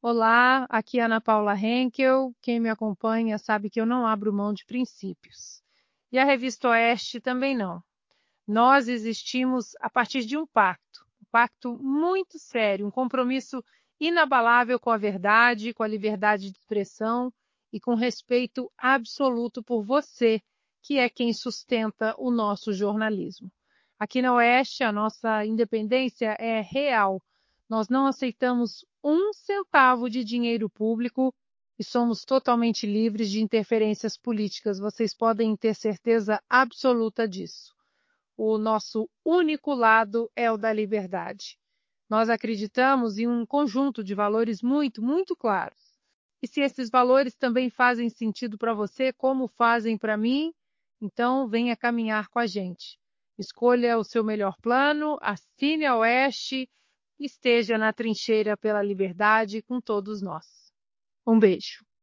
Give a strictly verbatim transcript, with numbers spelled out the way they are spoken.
Olá, aqui é Ana Paula Henkel. Quem me acompanha sabe que eu não abro mão de princípios. E a Revista Oeste também não. Nós existimos a partir de um pacto, um pacto muito sério, um compromisso inabalável com a verdade, com a liberdade de expressão e com respeito absoluto por você, que é quem sustenta o nosso jornalismo. Aqui na Oeste, a nossa independência é real. Nós não aceitamos um centavo de dinheiro público e somos totalmente livres de interferências políticas. Vocês podem ter certeza absoluta disso. O nosso único lado é o da liberdade. Nós acreditamos em um conjunto de valores muito, muito claros. E se esses valores também fazem sentido para você, como fazem para mim, então venha caminhar com a gente. Escolha o seu melhor plano, assine a Oeste, esteja na trincheira pela liberdade com todos nós. Um beijo.